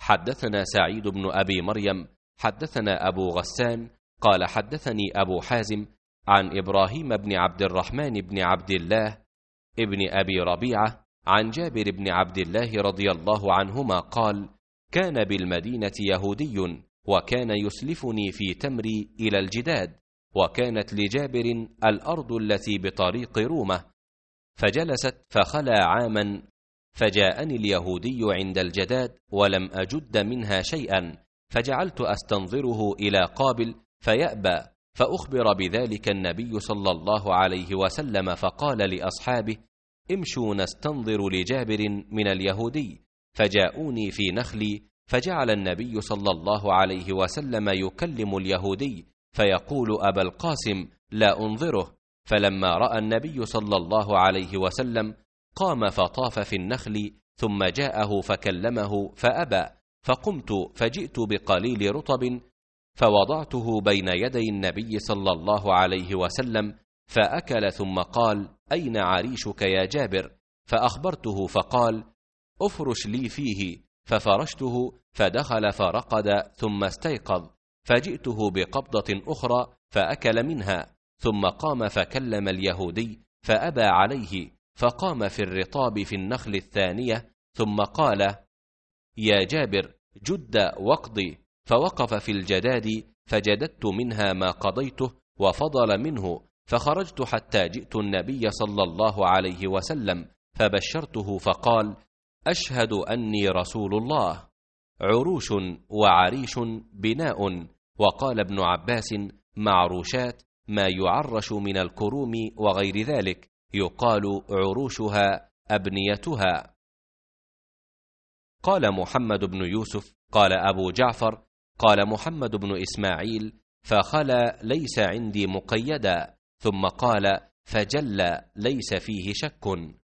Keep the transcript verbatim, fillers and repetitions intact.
حدثنا سعيد بن أبي مريم حدثنا أبو غسان قال حدثني أبو حازم عن إبراهيم بن عبد الرحمن بن عبد الله ابن أبي ربيعة عن جابر بن عبد الله رضي الله عنهما قال: كان بالمدينة يهودي وكان يسلفني في تمري إلى الجداد، وكانت لجابر الأرض التي بطريق رومة، فجلست فخلا عاما، فجاءني اليهودي عند الجداد ولم أجد منها شيئا، فجعلت أستنظره إلى قابل فيأبى، فأخبر بذلك النبي صلى الله عليه وسلم فقال لأصحابه: امشوا نستنظر لجابر من اليهودي، فجاءوني في نخلي، فجعل النبي صلى الله عليه وسلم يكلم اليهودي فيقول: أبا القاسم لا أنظره، فلما رأى النبي صلى الله عليه وسلم قام فطاف في النخل، ثم جاءه فكلمه فأبى، فقمت فجئت بقليل رطب فوضعته بين يدي النبي صلى الله عليه وسلم فأكل، ثم قال: أين عريشك يا جابر؟ فأخبرته فقال: أفرش لي فيه، ففرشته، فدخل فرقد ثم استيقظ، فجئته بقبضة أخرى فأكل منها، ثم قام فكلم اليهودي فأبى عليه، فقام في الرطاب في النخل الثانية، ثم قال: يا جابر جد واقضي، فوقف في الجداد، فجددت منها ما قضيته وفضل منه، فخرجت حتى جئت النبي صلى الله عليه وسلم فبشرته، فقال: أشهد أني رسول الله. عروش وعريش بناء. وقال ابن عباس: معروشات ما يعرش من الكروم وغير ذلك، يقال عروشها أبنيتها. قال محمد بن يوسف قال أبو جعفر قال محمد بن إسماعيل: فخلا ليس عندي مقيدا، ثم قال: فجل ليس فيه شك.